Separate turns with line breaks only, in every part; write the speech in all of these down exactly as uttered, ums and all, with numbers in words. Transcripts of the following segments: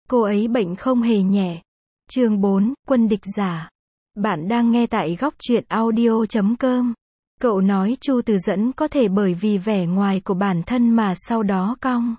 cô ấy bệnh không hề nhẹ. Chương bốn, quân địch giả. Bạn đang nghe tại góc truyện audio chấm com. Cậu nói Chu Từ Dẫn có thể bởi vì vẻ ngoài của bản thân mà sau đó cong.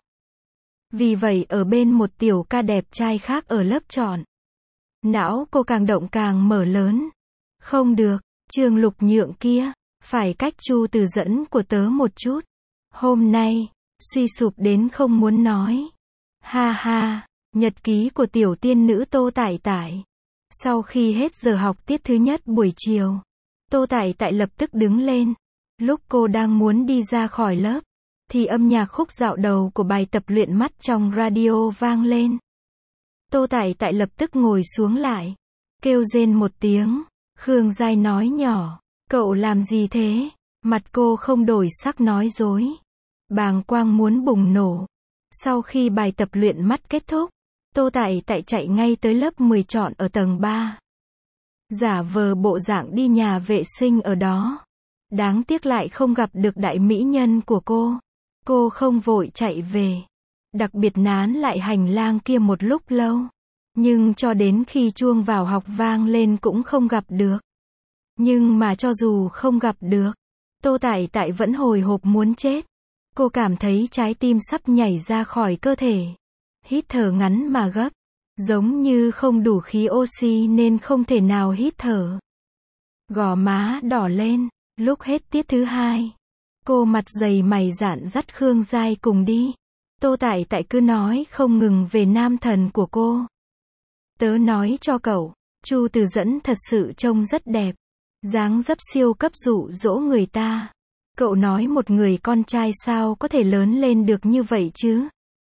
Vì vậy ở bên một tiểu ca đẹp trai khác ở lớp chọn. Não cô càng động càng mở lớn. Không được, Trương Lục Nhượng kia, phải cách Chu Từ Dẫn của tớ một chút. Hôm nay, suy sụp đến không muốn nói. Ha ha, nhật ký của tiểu tiên nữ Tô Tải Tải. Sau khi hết giờ học tiết thứ nhất buổi chiều, Tô Tải Tải lập tức đứng lên. Lúc cô đang muốn đi ra khỏi lớp, thì âm nhạc khúc dạo đầu của bài tập luyện mắt trong radio vang lên. Tô Tải Tải lập tức ngồi xuống lại, kêu rên một tiếng. Khương Giai nói nhỏ, cậu làm gì thế? Mặt cô không đổi sắc nói dối. Bàng quang muốn bùng nổ. Sau khi bài tập luyện mắt kết thúc, Tô Tải Tải chạy ngay tới lớp mười chọn ở tầng ba. Giả vờ bộ dạng đi nhà vệ sinh ở đó. Đáng tiếc lại không gặp được đại mỹ nhân của cô. Cô không vội chạy về. Đặc biệt nán lại hành lang kia một lúc lâu. Nhưng cho đến khi chuông vào học vang lên cũng không gặp được. Nhưng mà cho dù không gặp được, Tô Tải Tải vẫn hồi hộp muốn chết. Cô cảm thấy trái tim sắp nhảy ra khỏi cơ thể. Hít thở ngắn mà gấp. Giống như không đủ khí oxy nên không thể nào hít thở. Gò má đỏ lên. Lúc hết tiết thứ hai, cô mặt dày mày dạn dắt Khương Giai cùng đi. Tô Tải Tải cứ nói không ngừng về nam thần của cô. Tớ nói cho cậu, Chu Từ Dẫn thật sự trông rất đẹp. Dáng dấp siêu cấp dụ dỗ người ta. Cậu nói một người con trai sao có thể lớn lên được như vậy chứ?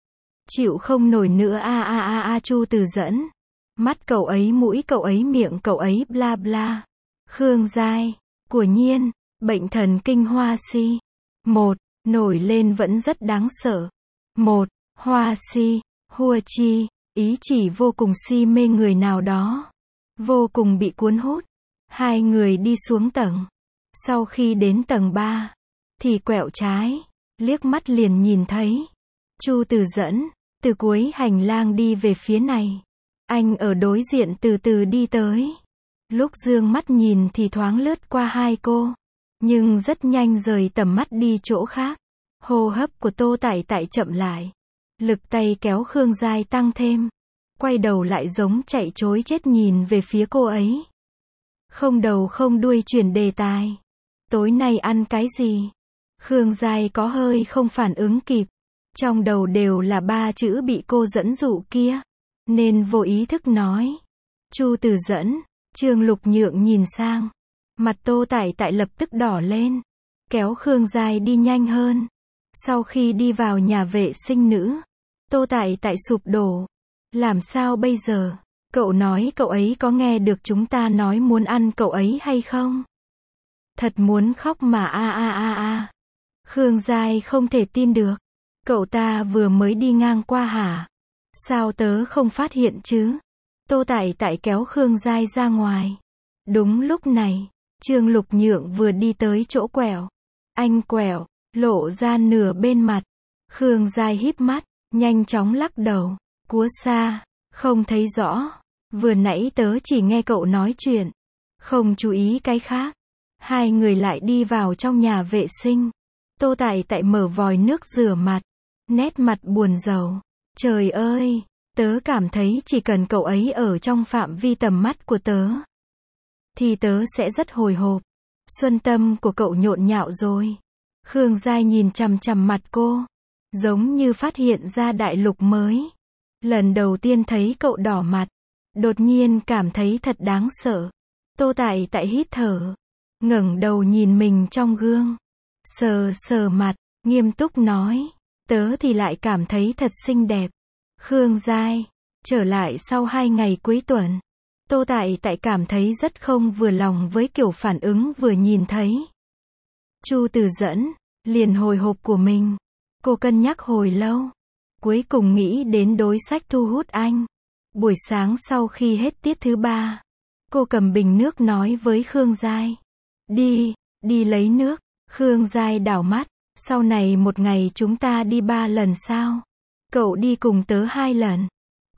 Chịu không nổi nữa a a a a Chu Từ Dẫn. Mắt cậu ấy, mũi cậu ấy, miệng cậu ấy, bla bla. Khương Giai, của nhiên, bệnh thần kinh hoa si. Một, nổi lên vẫn rất đáng sợ. Một, hoa si, hua chi, ý chỉ vô cùng si mê người nào đó. Vô cùng bị cuốn hút. Hai người đi xuống tầng. Sau khi đến tầng ba, thì quẹo trái, liếc mắt liền nhìn thấy Chu Từ Dẫn, từ cuối hành lang đi về phía này. Anh ở đối diện từ từ đi tới. Lúc dương mắt nhìn thì thoáng lướt qua hai cô, nhưng rất nhanh rời tầm mắt đi chỗ khác. Hô hấp của Tô Tải Tải chậm lại. Lực tay kéo Khương Giai tăng thêm. Quay đầu lại giống chạy trối chết nhìn về phía cô ấy. Không đầu không đuôi chuyển đề tài. Tối nay ăn cái gì? Khương Giai có hơi không phản ứng kịp. Trong đầu đều là ba chữ bị cô dẫn dụ kia. Nên vô ý thức nói. Chu Từ Dẫn. Trương Lục Nhượng nhìn sang. Mặt Tô Tải Tải lập tức đỏ lên. Kéo Khương Giai đi nhanh hơn. Sau khi đi vào nhà vệ sinh nữ, Tô Tải Tải sụp đổ. Làm sao bây giờ? Cậu nói cậu ấy có nghe được chúng ta nói muốn ăn cậu ấy hay không? Thật muốn khóc mà a a a a. Khương Giai không thể tin được. Cậu ta vừa mới đi ngang qua hả? Sao tớ không phát hiện chứ? Tô Tải Tải kéo Khương Giai ra ngoài. Đúng lúc này, Trương Lục Nhượng vừa đi tới chỗ quẹo. Anh quẹo, lộ ra nửa bên mặt. Khương Giai híp mắt, nhanh chóng lắc đầu. Cúa xa, không thấy rõ. Vừa nãy tớ chỉ nghe cậu nói chuyện, không chú ý cái khác. Hai người lại đi vào trong nhà vệ sinh. Tô Tải Tải mở vòi nước rửa mặt. Nét mặt buồn rầu. Trời ơi, tớ cảm thấy chỉ cần cậu ấy ở trong phạm vi tầm mắt của tớ, thì tớ sẽ rất hồi hộp. Xuân tâm của cậu nhộn nhạo rồi. Khương Giai nhìn chằm chằm mặt cô, giống như phát hiện ra đại lục mới. Lần đầu tiên thấy cậu đỏ mặt, đột nhiên cảm thấy thật đáng sợ. Tô Tải Tải hít thở, ngẩng đầu nhìn mình trong gương, sờ sờ mặt, nghiêm túc nói, tớ thì lại cảm thấy thật xinh đẹp. Khương Giai, trở lại sau hai ngày cuối tuần, Tô Tải Tải cảm thấy rất không vừa lòng với kiểu phản ứng vừa nhìn thấy Chu Từ Dẫn, liền hồi hộp của mình. Cô cân nhắc hồi lâu, cuối cùng nghĩ đến đối sách thu hút anh. Buổi sáng sau khi hết tiết thứ ba, cô cầm bình nước nói với Khương Giai. Đi, đi lấy nước. Khương Giai đảo mắt, sau này một ngày chúng ta đi ba lần sao? Cậu đi cùng tớ hai lần.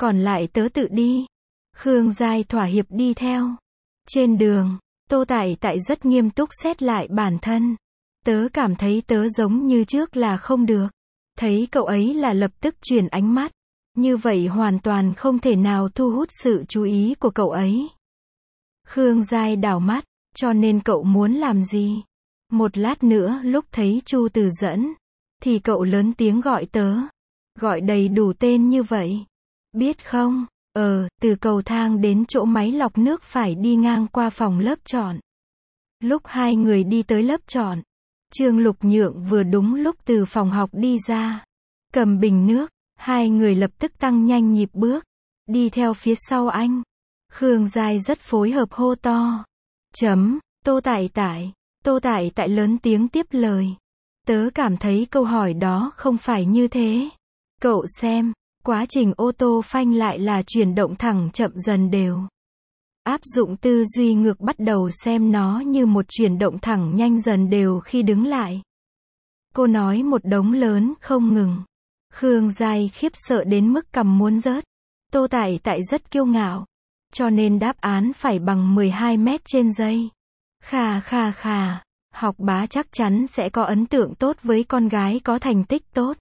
còn lại tớ tự đi. Khương Giai thỏa hiệp đi theo. Trên đường, Tô Tại Tại rất nghiêm túc xét lại bản thân. Tớ cảm thấy tớ giống như trước là không được. Thấy cậu ấy là lập tức chuyển ánh mắt. Như vậy hoàn toàn không thể nào thu hút sự chú ý của cậu ấy. Khương Giai đảo mắt, cho nên cậu muốn làm gì? Một lát nữa lúc thấy Chu Từ dẫn, thì cậu lớn tiếng gọi tớ. Gọi đầy đủ tên như vậy. Biết không? Ờ, từ cầu thang đến chỗ máy lọc nước phải đi ngang qua phòng lớp chọn. Lúc hai người đi tới lớp chọn, Trương Lục Nhượng vừa đúng lúc từ phòng học đi ra. Cầm bình nước, hai người lập tức tăng nhanh nhịp bước. Đi theo phía sau anh. Khương Giai rất phối hợp hô to. Chấm, Tô Tại Tại. Tô Tại Tại lớn tiếng tiếp lời. Tớ cảm thấy câu hỏi đó không phải như thế. Cậu xem, quá trình ô tô phanh lại là chuyển động thẳng chậm dần đều. Áp dụng tư duy ngược bắt đầu xem nó như một chuyển động thẳng nhanh dần đều khi đứng lại. Cô nói một đống lớn không ngừng. Khương Giai khiếp sợ đến mức cằm muốn rớt. Tô Tại Tại rất kiêu ngạo. Cho nên đáp án phải bằng mười hai mét trên giây. Khà khà khà. Học bá chắc chắn sẽ có ấn tượng tốt với con gái có thành tích tốt.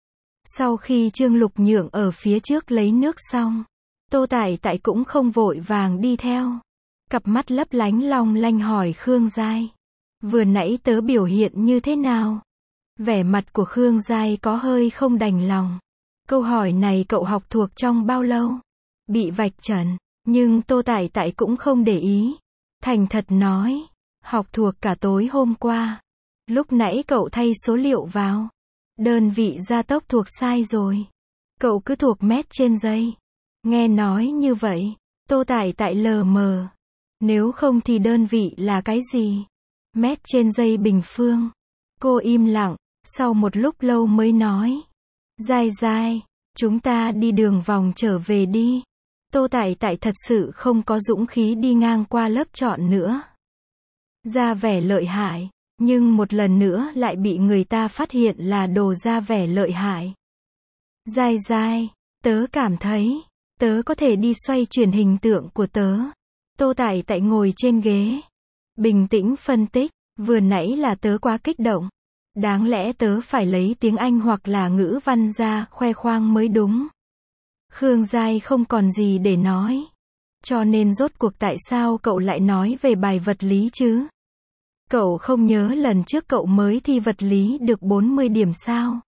Sau khi Trương Lục Nhượng ở phía trước lấy nước xong, Tô Tại Tại cũng không vội vàng đi theo. Cặp mắt lấp lánh long lanh hỏi Khương Giai. Vừa nãy tớ biểu hiện như thế nào? Vẻ mặt của Khương Giai có hơi không đành lòng. Câu hỏi này cậu học thuộc trong bao lâu? Bị vạch trần, nhưng Tô Tại Tại cũng không để ý. Thành thật nói, học thuộc cả tối hôm qua. Lúc nãy cậu thay số liệu vào. Đơn vị gia tốc thuộc sai rồi. Cậu cứ thuộc mét trên giây. Nghe nói như vậy, Tô Tại Tại lờ mờ. Nếu không thì đơn vị là cái gì? Mét trên giây bình phương. Cô im lặng, sau một lúc lâu mới nói. Giai Giai, chúng ta đi đường vòng trở về đi. Tô Tại Tại thật sự không có dũng khí đi ngang qua lớp chọn nữa. Ra vẻ lợi hại, nhưng một lần nữa lại bị người ta phát hiện là đồ ra vẻ lợi hại. Giai Giai, tớ cảm thấy, tớ có thể đi xoay chuyển hình tượng của tớ. Tô Tại Tại ngồi trên ghế. Bình tĩnh phân tích, vừa nãy là tớ quá kích động. Đáng lẽ tớ phải lấy tiếng Anh hoặc là ngữ văn ra khoe khoang mới đúng. Khương Giai không còn gì để nói. Cho nên rốt cuộc tại sao cậu lại nói về bài vật lý chứ? Cậu không nhớ lần trước cậu mới thi vật lý được bốn mươi điểm sao?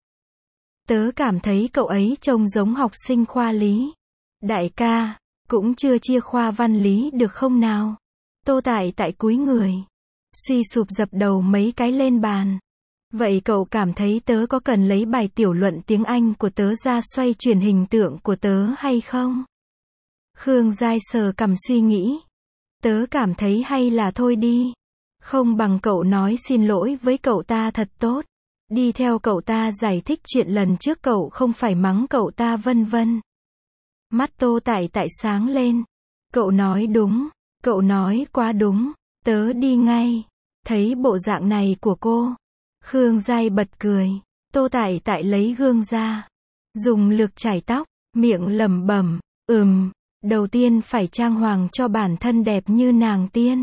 Tớ cảm thấy cậu ấy trông giống học sinh khoa lý. Đại ca, cũng chưa chia khoa văn lý được không nào? Tô Tại Tại cúi người. Suy sụp dập đầu mấy cái lên bàn. Vậy cậu cảm thấy tớ có cần lấy bài tiểu luận tiếng Anh của tớ ra xoay chuyển hình tượng của tớ hay không? Khương Giai sờ cằm suy nghĩ. Tớ cảm thấy hay là thôi đi. Không bằng cậu nói xin lỗi với cậu ta thật tốt. Đi theo cậu ta giải thích chuyện lần trước cậu không phải mắng cậu ta vân vân. Mắt Tô Tại Tại sáng lên. Cậu nói đúng. Cậu nói quá đúng. Tớ đi ngay. Thấy bộ dạng này của cô. Khương Giai bật cười. Tô Tại Tại lấy gương ra. Dùng lược chải tóc. Miệng lẩm bẩm. Ừm. Đầu tiên phải trang hoàng cho bản thân đẹp như nàng tiên.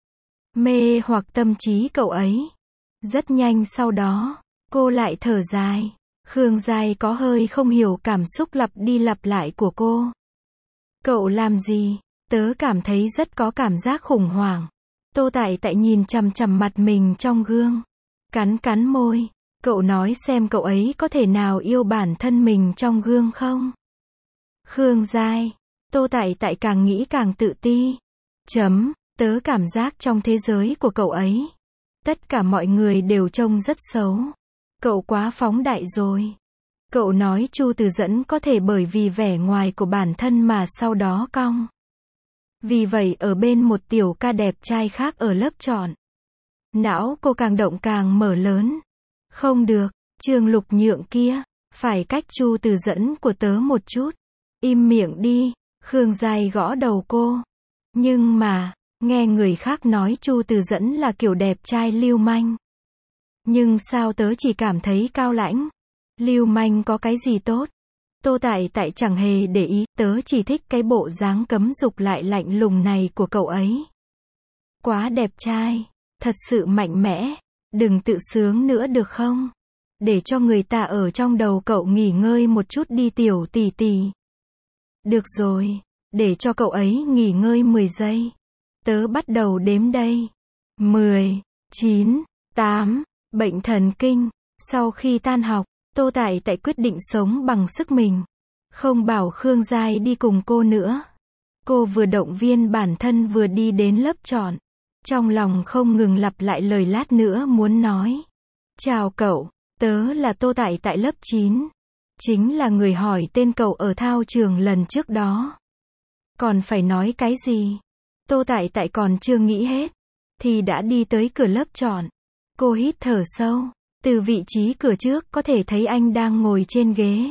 Mê hoặc tâm trí cậu ấy. Rất nhanh sau đó, cô lại thở dài. Khương Giai có hơi không hiểu cảm xúc lặp đi lặp lại của cô. Cậu làm gì? Tớ cảm thấy rất có cảm giác khủng hoảng. Tô Tại Tại nhìn chằm chằm mặt mình trong gương. Cắn cắn môi. Cậu nói xem cậu ấy có thể nào yêu bản thân mình trong gương không? Khương Giai. Tô Tại Tại càng nghĩ càng tự ti. Chấm. Tớ cảm giác trong thế giới của cậu ấy, tất cả mọi người đều trông rất xấu. Cậu quá phóng đại rồi. Cậu nói Chu Từ Dẫn có thể bởi vì vẻ ngoài của bản thân mà sau đó cong. Vì vậy ở bên một tiểu ca đẹp trai khác ở lớp chọn. Não cô càng động càng mở lớn. Không được, Trương Lục Nhượng kia, phải cách Chu Từ Dẫn của tớ một chút. Im miệng đi, Khương Giai gõ đầu cô. Nhưng mà, nghe người khác nói Chu Từ Dẫn là kiểu đẹp trai lưu manh. Nhưng sao tớ chỉ cảm thấy cao lãnh? Lưu manh có cái gì tốt? Tô Tại Tại chẳng hề để ý, tớ chỉ thích cái bộ dáng cấm dục lại lạnh lùng này của cậu ấy. Quá đẹp trai, thật sự mạnh mẽ, đừng tự sướng nữa được không? Để cho người ta ở trong đầu cậu nghỉ ngơi một chút đi tiểu tỷ tỷ. Được rồi, để cho cậu ấy nghỉ ngơi mười giây. Tớ bắt đầu đếm đây. mười, chín, tám, bệnh thần kinh. Sau khi tan học, Tô Tại Tại quyết định sống bằng sức mình. Không bảo Khương Giai đi cùng cô nữa. Cô vừa động viên bản thân vừa đi đến lớp chọn. Trong lòng không ngừng lặp lại lời lát nữa muốn nói. Chào cậu, tớ là Tô Tại Tại lớp chín. Chính là người hỏi tên cậu ở thao trường lần trước đó. Còn phải nói cái gì? Tô Tại Tại còn chưa nghĩ hết. Thì đã đi tới cửa lớp chọn. Cô hít thở sâu. Từ vị trí cửa trước có thể thấy anh đang ngồi trên ghế.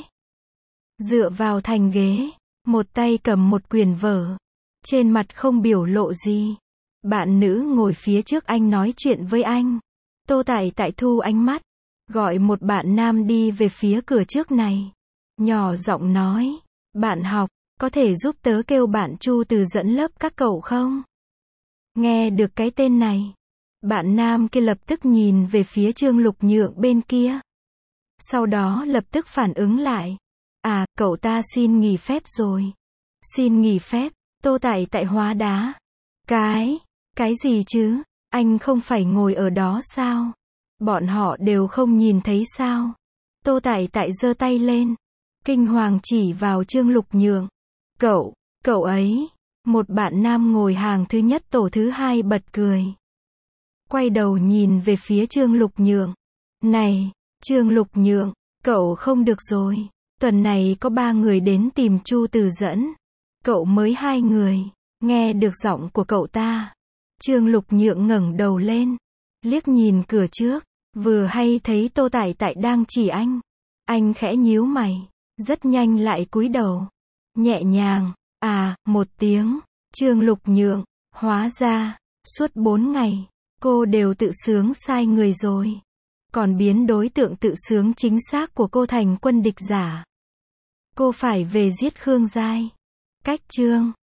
Dựa vào thành ghế. Một tay cầm một quyển vở. Trên mặt không biểu lộ gì. Bạn nữ ngồi phía trước anh nói chuyện với anh. Tô Tại Tại thu ánh mắt. Gọi một bạn nam đi về phía cửa trước này. Nhỏ giọng nói. Bạn học, có thể giúp tớ kêu bạn Chu từ dẫn lớp các cậu không? Nghe được cái tên này. Bạn nam kia lập tức nhìn về phía Trương Lục Nhượng bên kia. Sau đó lập tức phản ứng lại. À, cậu ta xin nghỉ phép rồi. Xin nghỉ phép, Tô Tại Tại hóa đá. Cái, cái gì chứ? Anh không phải ngồi ở đó sao? Bọn họ đều không nhìn thấy sao? Tô Tại Tại giơ tay lên. Kinh hoàng chỉ vào Trương Lục Nhượng. Cậu, cậu ấy. Một bạn nam ngồi hàng thứ nhất tổ thứ hai bật cười. Quay đầu nhìn về phía Trương Lục Nhượng. Này, Trương Lục Nhượng, cậu không được rồi. Tuần này có ba người đến tìm Chu từ dẫn. Cậu mới hai người. Nghe được giọng của cậu ta. Trương Lục Nhượng ngẩng đầu lên. Liếc nhìn cửa trước. Vừa hay thấy Tô Tại Tại đang chỉ anh. Anh khẽ nhíu mày. Rất nhanh lại cúi đầu. Nhẹ nhàng. À, một tiếng. Trương Lục Nhượng. Hóa ra, suốt bốn ngày, cô đều tự sướng sai người rồi. Còn biến đối tượng tự sướng chính xác của cô thành quân địch giả. Cô phải về giết Khương Giai. Cách chương